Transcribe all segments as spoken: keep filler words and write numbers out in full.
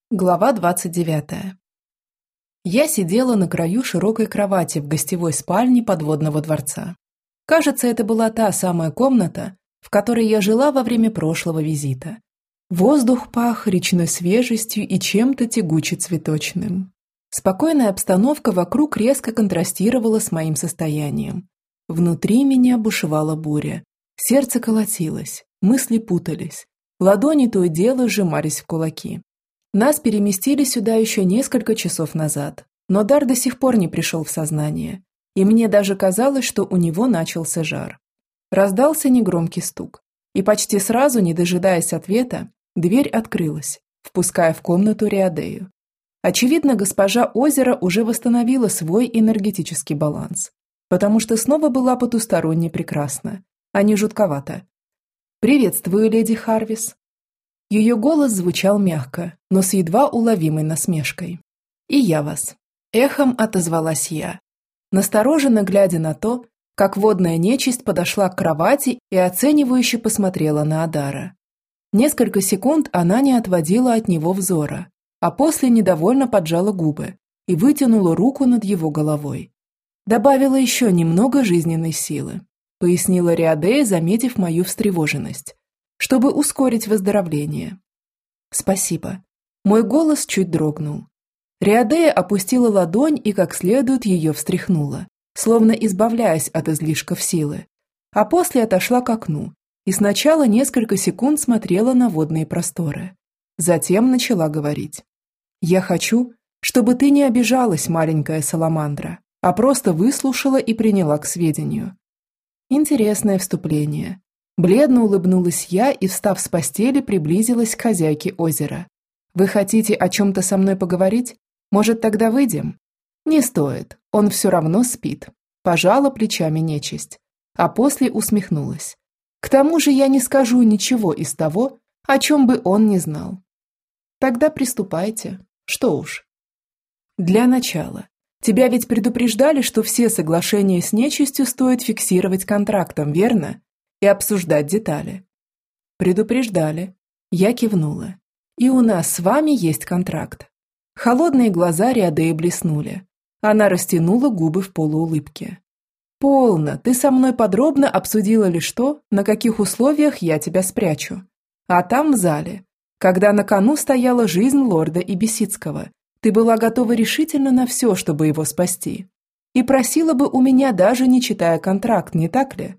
Глава двадцать девятая. Я сидела на краю широкой кровати в гостевой спальне подводного дворца. Кажется, это была та самая комната, в которой я жила во время прошлого визита. Воздух пах речной свежестью и чем-то тягуче-цветочным. Спокойная обстановка вокруг резко контрастировала с моим состоянием. Внутри меня бушевала буря. Сердце колотилось, мысли путались. Ладони то и дело сжимались в кулаки. Нас переместили сюда еще несколько часов назад, но Дар до сих пор не пришел в сознание, и мне даже казалось, что у него начался жар. Раздался негромкий стук, и почти сразу, не дожидаясь ответа, дверь открылась, впуская в комнату Риадею. Очевидно, госпожа Озера уже восстановила свой энергетический баланс, потому что снова была потусторонне прекрасна, а не жутковата. «Приветствую, леди Харвис». Ее голос звучал мягко, но с едва уловимой насмешкой. «И я вас». Эхом отозвалась я, настороженно глядя на то, как водная нечисть подошла к кровати и оценивающе посмотрела на Адара. Несколько секунд она не отводила от него взора, а после недовольно поджала губы и вытянула руку над его головой. «Добавила еще немного жизненной силы», пояснила Риадея, заметив мою встревоженность, чтобы ускорить выздоровление. «Спасибо». Мой голос чуть дрогнул. Риадея опустила ладонь и как следует ее встряхнула, словно избавляясь от излишков силы, а после отошла к окну и сначала несколько секунд смотрела на водные просторы. Затем начала говорить. «Я хочу, чтобы ты не обижалась, маленькая саламандра, а просто выслушала и приняла к сведению». Интересное вступление. Бледно улыбнулась я и, встав с постели, приблизилась к хозяйке озера. «Вы хотите о чем-то со мной поговорить? Может, тогда выйдем?» «Не стоит, он все равно спит», – пожала плечами нечисть, а после усмехнулась. «К тому же я не скажу ничего из того, о чем бы он не знал». «Тогда приступайте. Что уж». «Для начала. Тебя ведь предупреждали, что все соглашения с нечистью стоит фиксировать контрактом, верно? И обсуждать детали». «Предупреждали». Я кивнула. «И у нас с вами есть контракт». Холодные глаза Риадеи блеснули. Она растянула губы в полуулыбке. «Полно, ты со мной подробно обсудила лишь то, на каких условиях я тебя спрячу. А там в зале, когда на кону стояла жизнь лорда Ибисицкого, ты была готова решительно на все, чтобы его спасти. И просила бы у меня, даже не читая контракт, не так ли?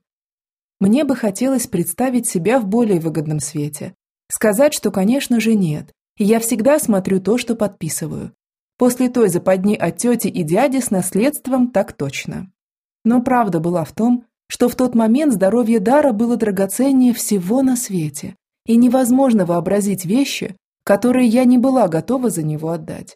Мне бы хотелось представить себя в более выгодном свете. Сказать, что, конечно же, нет. И я всегда смотрю то, что подписываю. После той западни от тети и дяди с наследством так точно. Но правда была в том, что в тот момент здоровье Дара было драгоценнее всего на свете. И невозможно вообразить вещи, которые я не была готова за него отдать.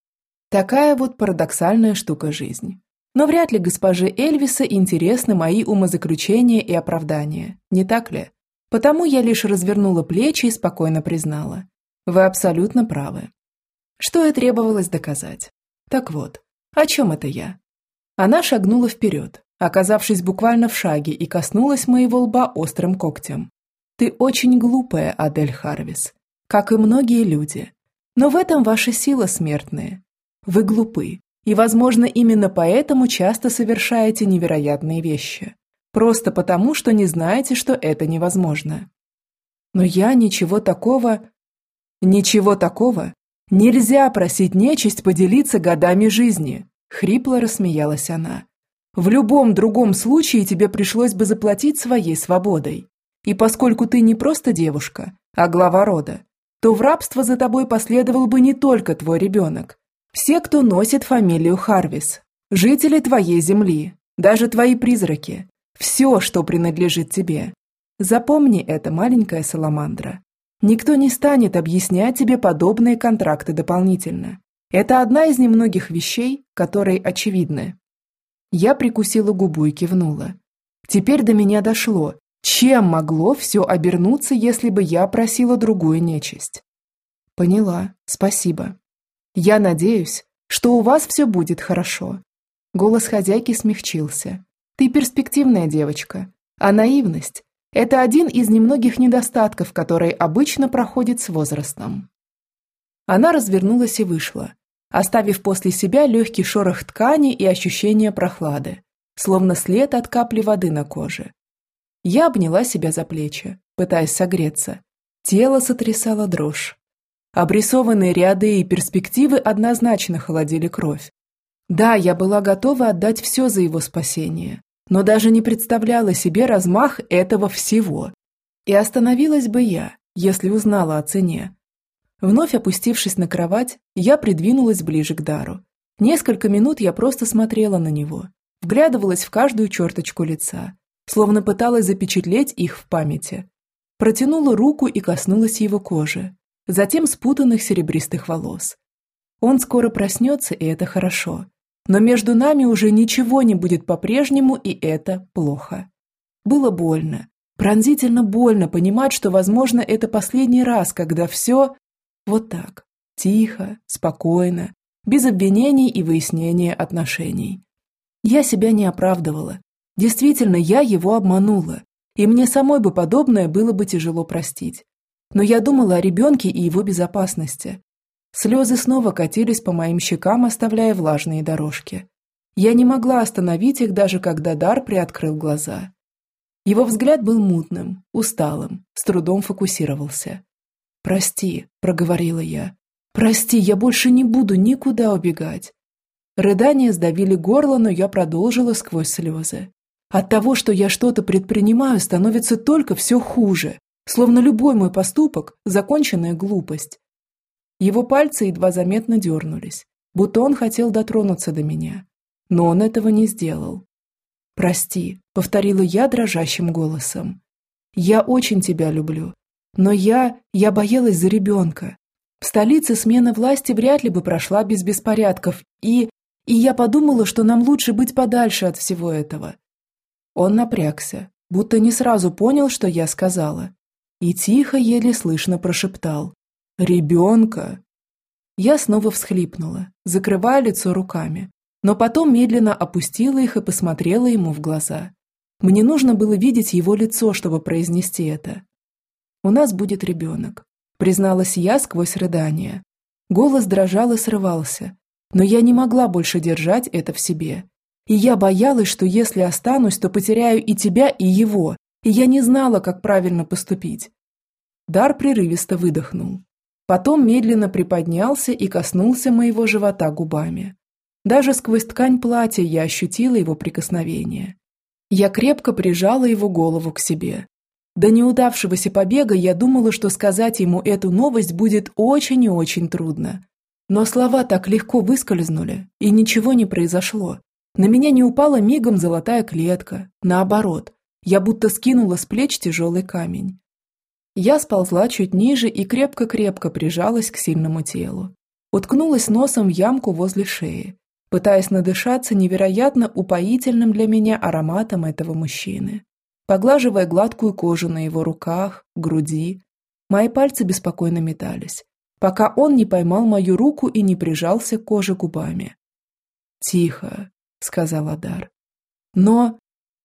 Такая вот парадоксальная штука жизни. Но вряд ли госпоже Эльвиса интересны мои умозаключения и оправдания, не так ли? Потому я лишь развернула плечи и спокойно признала. Вы абсолютно правы. Что и требовалось доказать. Так вот, о чем это я? Она шагнула вперед, оказавшись буквально в шаге, и коснулась моего лба острым когтем. Ты очень глупая, Адель Харвис, как и многие люди. Но в этом ваша сила, смертные. Вы глупы. И, возможно, именно поэтому часто совершаете невероятные вещи. Просто потому, что не знаете, что это невозможно. Но я ничего такого... Ничего такого? Нельзя просить нечисть поделиться годами жизни, хрипло рассмеялась она. В любом другом случае тебе пришлось бы заплатить своей свободой. И поскольку ты не просто девушка, а глава рода, то в рабство за тобой последовал бы не только твой ребенок. Все, кто носит фамилию Харвис, жители твоей земли, даже твои призраки, все, что принадлежит тебе. Запомни это, маленькая саламандра. Никто не станет объяснять тебе подобные контракты дополнительно. Это одна из немногих вещей, которые очевидны. Я прикусила губу и кивнула. Теперь до меня дошло, чем могло все обернуться, если бы я просила другую нечисть. Поняла, спасибо. Я надеюсь, что у вас все будет хорошо. Голос хозяйки смягчился. Ты перспективная девочка, а наивность – это один из немногих недостатков, которые обычно проходят с возрастом. Она развернулась и вышла, оставив после себя легкий шорох ткани и ощущение прохлады, словно след от капли воды на коже. Я обняла себя за плечи, пытаясь согреться. Тело сотрясало дрожь. Обрисованные ряды и перспективы однозначно холодили кровь. Да, я была готова отдать все за его спасение, но даже не представляла себе размах этого всего. И остановилась бы я, если узнала о цене. Вновь опустившись на кровать, я придвинулась ближе к Дару. Несколько минут я просто смотрела на него, вглядывалась в каждую черточку лица, словно пыталась запечатлеть их в памяти. Протянула руку и коснулась его кожи, затем спутанных серебристых волос. Он скоро проснется, и это хорошо. Но между нами уже ничего не будет по-прежнему, и это плохо. Было больно, пронзительно больно понимать, что, возможно, это последний раз, когда все вот так, тихо, спокойно, без обвинений и выяснения отношений. Я себя не оправдывала. Действительно, я его обманула, и мне самой бы подобное было бы тяжело простить. Но я думала о ребенке и его безопасности. Слезы снова катились по моим щекам, оставляя влажные дорожки. Я не могла остановить их, даже когда Дар приоткрыл глаза. Его взгляд был мутным, усталым, с трудом фокусировался. «Прости», – проговорила я. «Прости, я больше не буду никуда убегать». Рыдания сдавили горло, но я продолжила сквозь слезы. От того, что я что-то предпринимаю, становится только все хуже, словно любой мой поступок – законченная глупость. Его пальцы едва заметно дернулись, будто он хотел дотронуться до меня, но он этого не сделал. «Прости», – повторила я дрожащим голосом. «Я очень тебя люблю, но я... я боялась за ребенка. В столице смена власти вряд ли бы прошла без беспорядков, и... и я подумала, что нам лучше быть подальше от всего этого». Он напрягся, будто не сразу понял, что я сказала, и тихо, еле слышно прошептал: «Ребенка!» Я снова всхлипнула, закрывая лицо руками, но потом медленно опустила их и посмотрела ему в глаза. Мне нужно было видеть его лицо, чтобы произнести это. «У нас будет ребенок», – призналась я сквозь рыдания. Голос дрожал и срывался, но я не могла больше держать это в себе. И я боялась, что если останусь, то потеряю и тебя, и его, и я не знала, как правильно поступить. Дар прерывисто выдохнул. Потом медленно приподнялся и коснулся моего живота губами. Даже сквозь ткань платья я ощутила его прикосновение. Я крепко прижала его голову к себе. До неудавшегося побега я думала, что сказать ему эту новость будет очень и очень трудно. Но слова так легко выскользнули, и ничего не произошло. На меня не упала мигом золотая клетка. Наоборот, я будто скинула с плеч тяжелый камень. Я сползла чуть ниже и крепко-крепко прижалась к сильному телу. Уткнулась носом в ямку возле шеи, пытаясь надышаться невероятно упоительным для меня ароматом этого мужчины. Поглаживая гладкую кожу на его руках, груди, мои пальцы беспокойно метались, пока он не поймал мою руку и не прижался к коже губами. «Тихо», — сказал Дар. «Но...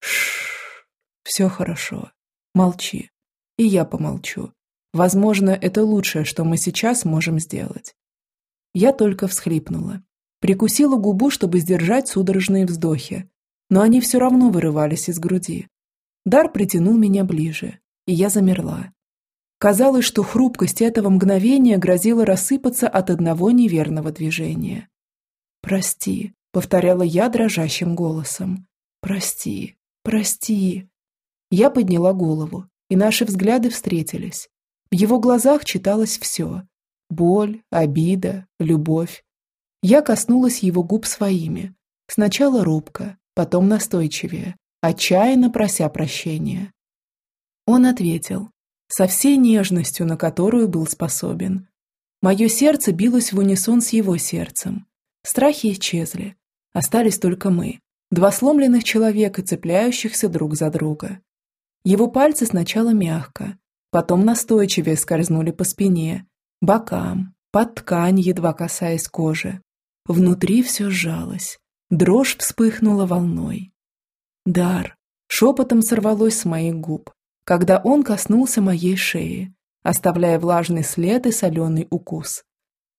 Шш, все хорошо. Молчи. И я помолчу. Возможно, это лучшее, что мы сейчас можем сделать». Я только всхлипнула. Прикусила губу, чтобы сдержать судорожные вздохи, но они все равно вырывались из груди. Дар притянул меня ближе, и я замерла. Казалось, что хрупкость этого мгновения грозила рассыпаться от одного неверного движения. «Прости», — повторяла я дрожащим голосом. «Прости, прости». Я подняла голову, и наши взгляды встретились. В его глазах читалось все: боль, обида, любовь. Я коснулась его губ своими, сначала робко, потом настойчивее, отчаянно прося прощения. Он ответил, со всей нежностью, на которую был способен. Мое сердце билось в унисон с его сердцем. Страхи исчезли. Остались только мы, два сломленных человека, цепляющихся друг за друга. Его пальцы сначала мягко, потом настойчивее скользнули по спине, бокам, под ткань, едва касаясь кожи. Внутри все сжалось, дрожь вспыхнула волной. «Дар!» шепотом сорвалось с моих губ, когда он коснулся моей шеи, оставляя влажный след и соленый укус.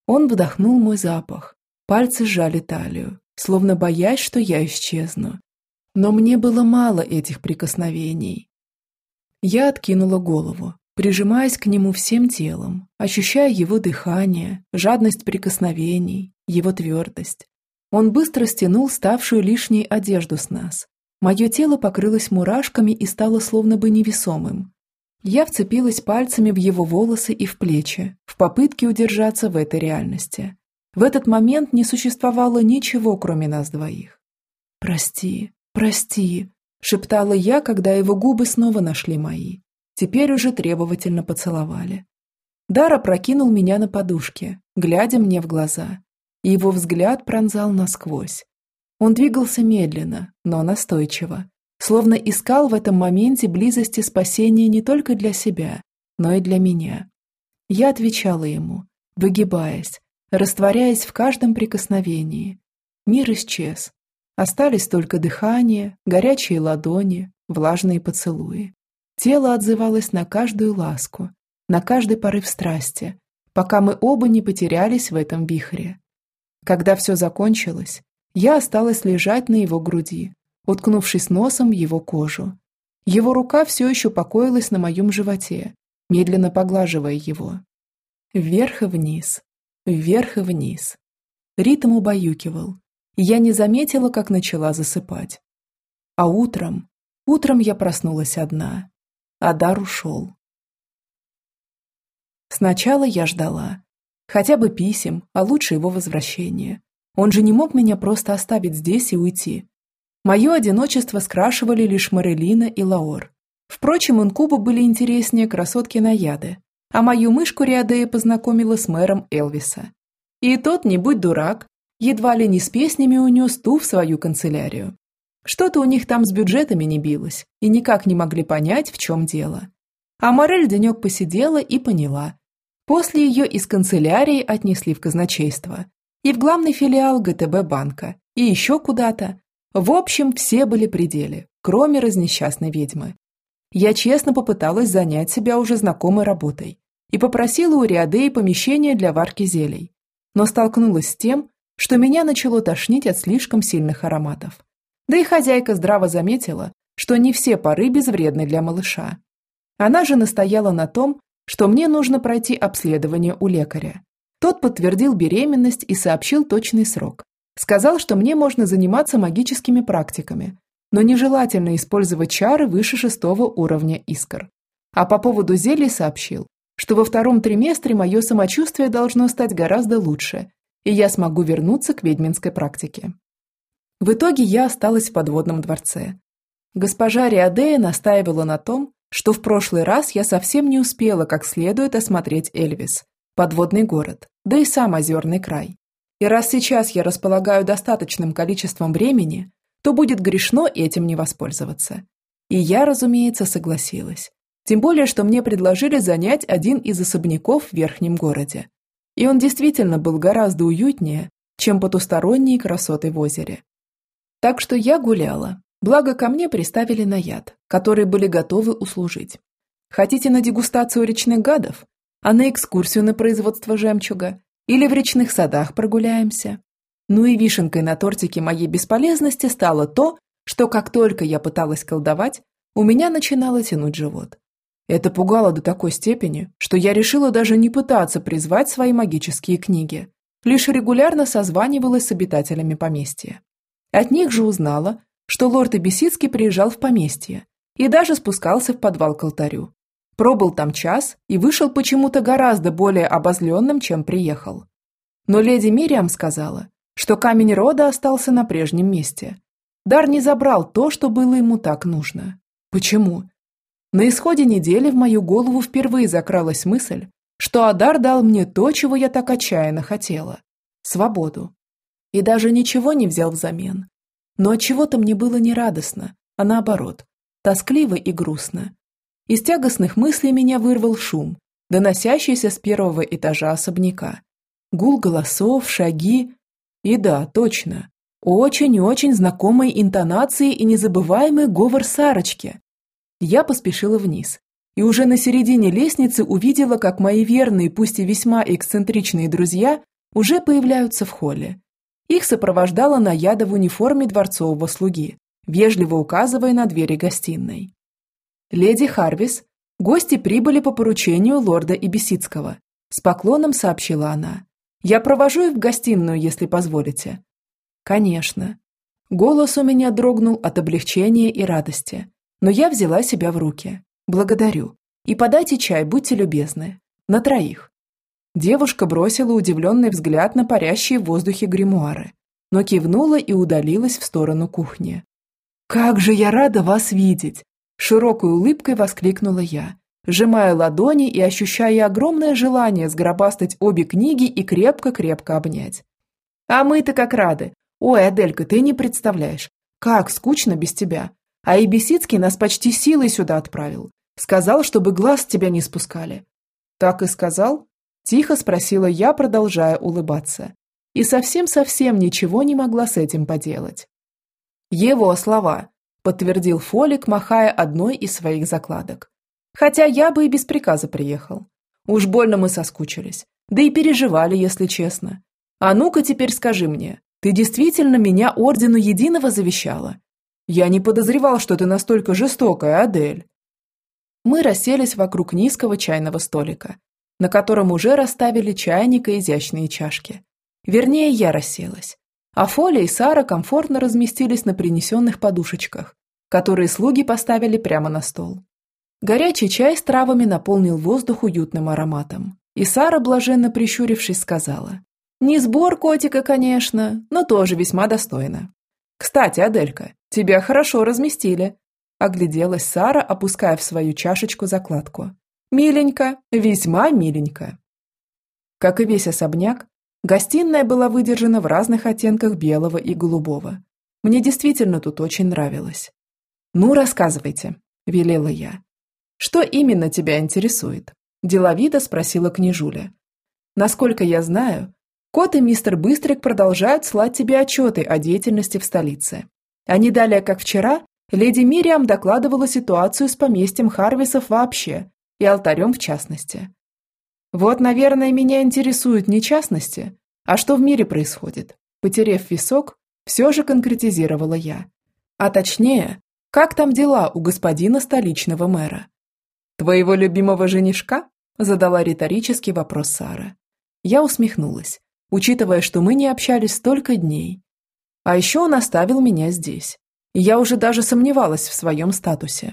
Он вдохнул мой запах. Пальцы сжали талию, словно боясь, что я исчезну. Но мне было мало этих прикосновений. Я откинула голову, прижимаясь к нему всем телом, ощущая его дыхание, жадность прикосновений, его твердость. Он быстро стянул ставшую лишней одежду с нас. Мое тело покрылось мурашками и стало словно бы невесомым. Я вцепилась пальцами в его волосы и в плечи, в попытке удержаться в этой реальности. В этот момент не существовало ничего, кроме нас двоих. «Прости, прости», – шептала я, когда его губы снова нашли мои. Теперь уже требовательно поцеловали. Дар опрокинул меня на подушке, глядя мне в глаза. И его взгляд пронзал насквозь. Он двигался медленно, но настойчиво, словно искал в этом моменте близости спасения не только для себя, но и для меня. Я отвечала ему, выгибаясь, растворяясь в каждом прикосновении. Мир исчез. Остались только дыхание, горячие ладони, влажные поцелуи. Тело отзывалось на каждую ласку, на каждый порыв страсти, пока мы оба не потерялись в этом вихре. Когда все закончилось, я осталась лежать на его груди, уткнувшись носом в его кожу. Его рука все еще покоилась на моем животе, медленно поглаживая его. Вверх и вниз, вверх и вниз. Ритм убаюкивал, и я не заметила, как начала засыпать. А утром, утром я проснулась одна. Адар ушел. Сначала я ждала. Хотя бы писем, а лучше его возвращения. Он же не мог меня просто оставить здесь и уйти. Мое одиночество скрашивали лишь Марелина и Лаор. Впрочем, инкубы были интереснее красотки-наяды, а мою мышку Риадея познакомила с мэром Элвиса. И тот, не будь дурак, едва ли не с песнями унес ту в свою канцелярию. Что-то у них там с бюджетами не билось, и никак не могли понять, в чем дело. А Морель денек посидела и поняла. После ее из канцелярии отнесли в казначейство. И в главный филиал ГТБ банка. И еще куда-то. В общем, все были при деле, кроме разнесчастной ведьмы. Я честно попыталась занять себя уже знакомой работой. И попросила у Риадеи помещение для варки зелий. Но столкнулась с тем, что меня начало тошнить от слишком сильных ароматов. Да и хозяйка здраво заметила, что не все пары безвредны для малыша. Она же настояла на том, что мне нужно пройти обследование у лекаря. Тот подтвердил беременность и сообщил точный срок. Сказал, что мне можно заниматься магическими практиками, но нежелательно использовать чары выше шестого уровня искр. А по поводу зелий сообщил, что во втором триместре мое самочувствие должно стать гораздо лучше, и я смогу вернуться к ведьминской практике. В итоге я осталась в подводном дворце. Госпожа Риадея настаивала на том, что в прошлый раз я совсем не успела как следует осмотреть Эльвис, подводный город, да и сам озерный край. И раз сейчас я располагаю достаточным количеством времени, то будет грешно этим не воспользоваться. И я, разумеется, согласилась. Тем более, что мне предложили занять один из особняков в верхнем городе. И он действительно был гораздо уютнее, чем потусторонние красоты в озере. Так что я гуляла. Благо, ко мне приставили наяд, которые были готовы услужить. Хотите на дегустацию речных гадов? А на экскурсию на производство жемчуга? Или в речных садах прогуляемся? Ну и вишенкой на тортике моей бесполезности стало то, что как только я пыталась колдовать, у меня начинало тянуть живот. Это пугало до такой степени, что я решила даже не пытаться призвать свои магические книги, лишь регулярно созванивалась с обитателями поместья. От них же узнала, что лорд Эбисицкий приезжал в поместье и даже спускался в подвал к алтарю. Пробыл там час и вышел почему-то гораздо более обозленным, чем приехал. Но леди Мириам сказала, что камень рода остался на прежнем месте. Дар не забрал то, что было ему так нужно. Почему? На исходе недели в мою голову впервые закралась мысль, что Адар дал мне то, чего я так отчаянно хотела – свободу. И даже ничего не взял взамен. Но отчего-то мне было не радостно, а наоборот, тоскливо и грустно. Из тягостных мыслей меня вырвал шум, доносящийся с первого этажа особняка. Гул голосов, шаги. И да, точно, очень-очень знакомые интонации и незабываемый говор Сарочки. Я поспешила вниз, и уже на середине лестницы увидела, как мои верные, пусть и весьма эксцентричные друзья уже появляются в холле. Их сопровождала наяда в униформе дворцового слуги, вежливо указывая на двери гостиной. «Леди Харвис, гости прибыли по поручению лорда Ибисицкого», с поклоном сообщила она. «Я провожу их в гостиную, если позволите». «Конечно». Голос у меня дрогнул от облегчения и радости, но я взяла себя в руки. «Благодарю. И подайте чай, будьте любезны. На троих». Девушка бросила удивленный взгляд на парящие в воздухе гримуары, но кивнула и удалилась в сторону кухни. «Как же я рада вас видеть!» Широкой улыбкой воскликнула я, сжимая ладони и ощущая огромное желание сгробастать обе книги и крепко-крепко обнять. «А мы-то как рады! Ой, Аделька, ты не представляешь, как скучно без тебя! А Ибисицкий нас почти силой сюда отправил. Сказал, чтобы глаз с тебя не спускали». «Так и сказал?» Тихо спросила я, продолжая улыбаться. И совсем-совсем ничего не могла с этим поделать. «Его слова», – подтвердил Фолик, махая одной из своих закладок. «Хотя я бы и без приказа приехал. Уж больно мы соскучились. Да и переживали, если честно. А ну-ка теперь скажи мне, ты действительно меня ордену единого завещала? Я не подозревал, что ты настолько жестокая, Адель». Мы расселись вокруг низкого чайного столика, на котором уже расставили чайник и изящные чашки. Вернее, я расселась. А Фоля и Сара комфортно разместились на принесенных подушечках, которые слуги поставили прямо на стол. Горячий чай с травами наполнил воздух уютным ароматом. И Сара, блаженно прищурившись, сказала: «Не сбор котика, конечно, но тоже весьма достойно. Кстати, Аделька, тебя хорошо разместили», – огляделась Сара, опуская в свою чашечку закладку. «Миленько, весьма миленько». Как и весь особняк, гостиная была выдержана в разных оттенках белого и голубого. Мне действительно тут очень нравилось. «Ну, рассказывайте», – велела я. «Что именно тебя интересует?» – деловито спросила княжуля. «Насколько я знаю, кот и мистер Быстрик продолжают слать тебе отчеты о деятельности в столице. А не далее, как вчера, леди Мириам докладывала ситуацию с поместьем Харвисов вообще, и алтарем в частности. Вот, наверное, меня интересуют не частности, а что в мире происходит. Потерев висок, все же конкретизировала я. А точнее, как там дела у господина столичного мэра? «Твоего любимого женишка?» – задала риторический вопрос Сара. Я усмехнулась, учитывая, что мы не общались столько дней. А еще он оставил меня здесь, и я уже даже сомневалась в своем статусе.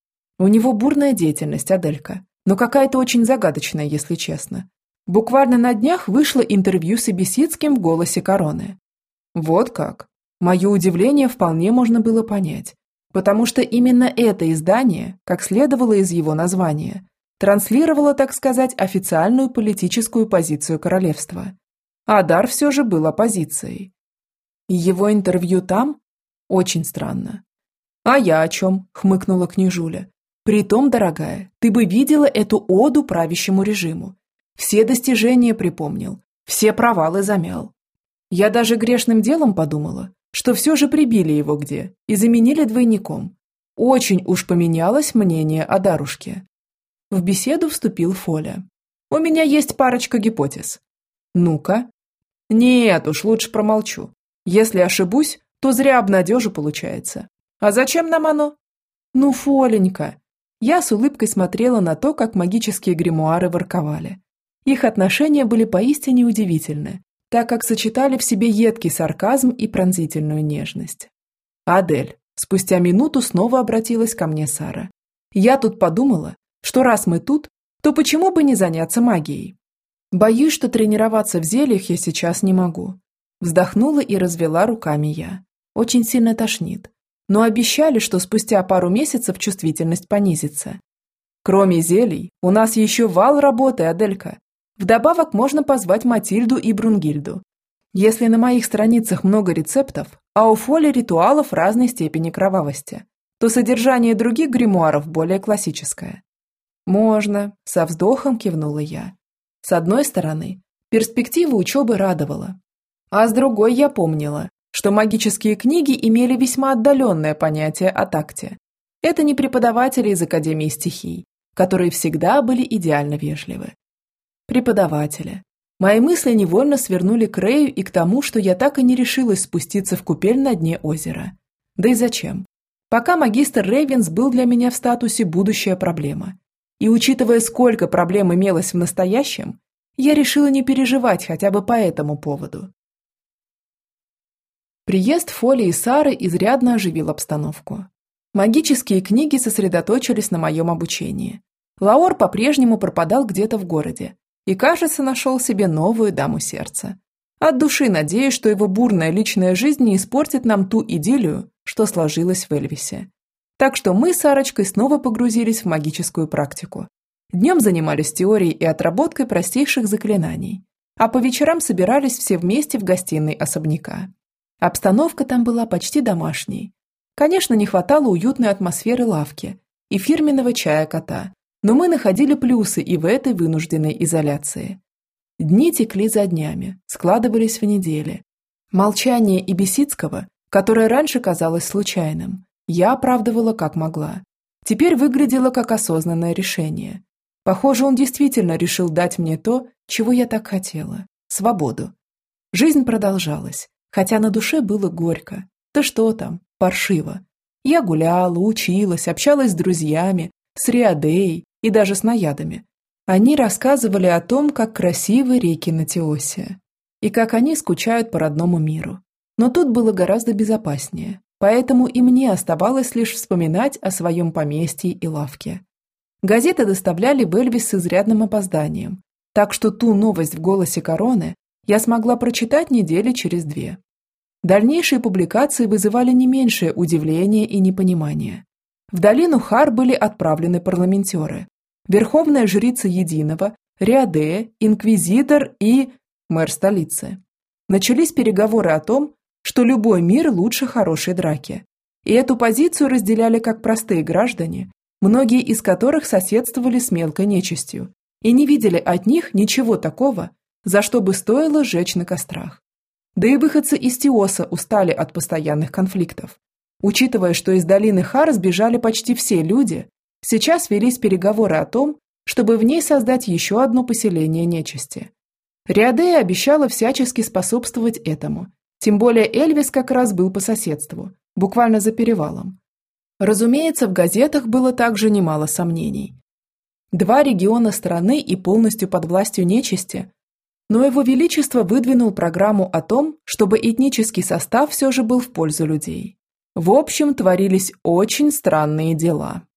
У него бурная деятельность, Аделька, но какая-то очень загадочная, если честно. Буквально на днях вышло интервью с Ибисицким в «Голосе короны». Вот как. Мое удивление вполне можно было понять, потому что именно это издание, как следовало из его названия, транслировало, так сказать, официальную политическую позицию королевства. А Дар все же был оппозицией. И его интервью там? Очень странно. «А я о чем?» – хмыкнула княжуля. «Притом, дорогая, ты бы видела эту оду правящему режиму. Все достижения припомнил, все провалы замял. Я даже грешным делом подумала, что все же прибили его где и заменили двойником. Очень уж поменялось мнение о Дарушке». В беседу вступил Фоля. «У меня есть парочка гипотез». «Ну-ка». «Нет уж, лучше промолчу. Если ошибусь, то зря обнадежу получается. А зачем нам оно?» «Ну, Фоленька». Я с улыбкой смотрела на то, как магические гримуары ворковали. Их отношения были поистине удивительны, так как сочетали в себе едкий сарказм и пронзительную нежность. «Адель», спустя минуту снова обратилась ко мне Сара. «Я тут подумала, что раз мы тут, то почему бы не заняться магией? Боюсь, что тренироваться в зельях я сейчас не могу». Вздохнула и развела руками я. Очень сильно тошнит. Но обещали, что спустя пару месяцев чувствительность понизится. Кроме зелий, у нас еще вал работы, Аделька. Вдобавок можно позвать Матильду и Брунгильду. Если на моих страницах много рецептов, а у Фоли ритуалов разной степени кровавости, то содержание других гримуаров более классическое. «Можно», – со вздохом кивнула я. С одной стороны, перспектива учебы радовала. А с другой я помнила, что магические книги имели весьма отдаленное понятие о такте. Это не преподаватели из Академии стихий, которые всегда были идеально вежливы. Преподаватели. Мои мысли невольно свернули к Рэю и к тому, что я так и не решилась спуститься в купель на дне озера. Да и зачем? Пока магистр Рейвенс был для меня в статусе «будущая проблема». И учитывая, сколько проблем имелось в настоящем, я решила не переживать хотя бы по этому поводу. Приезд Фоли и Сары изрядно оживил обстановку. Магические книги сосредоточились на моем обучении. Лаор по-прежнему пропадал где-то в городе и, кажется, нашел себе новую даму сердца. От души надеюсь, что его бурная личная жизнь не испортит нам ту идиллию, что сложилась в Эльвисе. Так что мы с Сарочкой снова погрузились в магическую практику. Днем занимались теорией и отработкой простейших заклинаний, а по вечерам собирались все вместе в гостиной особняка. Обстановка там была почти домашней. Конечно, не хватало уютной атмосферы лавки и фирменного чая кота, но мы находили плюсы и в этой вынужденной изоляции. Дни текли за днями, складывались в недели. Молчание Ибисицкого, которое раньше казалось случайным, я оправдывала как могла. Теперь выглядело как осознанное решение. Похоже, он действительно решил дать мне то, чего я так хотела – свободу. Жизнь продолжалась, хотя на душе было горько. Да что там, паршиво. Я гуляла, училась, общалась с друзьями, с Риадеей и даже с наядами. Они рассказывали о том, как красивы реки на Теосе и как они скучают по родному миру. Но тут было гораздо безопаснее, поэтому и мне оставалось лишь вспоминать о своем поместье и лавке. Газеты доставляли в Эльвис с изрядным опозданием, так что ту новость в «Голосе Короны» я смогла прочитать недели через две. Дальнейшие публикации вызывали не меньшее удивление и непонимание. В долину Хар были отправлены парламентеры, верховная жрица Единого, Риадея, инквизитор и мэр столицы. Начались переговоры о том, что любой мир лучше хорошей драки. И эту позицию разделяли как простые граждане, многие из которых соседствовали с мелкой нечистью, и не видели от них ничего такого, за что бы стоило сжечь на кострах. Да и выходцы из Теоса устали от постоянных конфликтов. Учитывая, что из долины Хар сбежали почти все люди, сейчас велись переговоры о том, чтобы в ней создать еще одно поселение нечисти. Риадея обещала всячески способствовать этому, тем более Эльвис как раз был по соседству, буквально за перевалом. Разумеется, в газетах было также немало сомнений. Два региона страны и полностью под властью нечисти, но Его Величество выдвинул программу о том, чтобы этнический состав все же был в пользу людей. В общем, творились очень странные дела.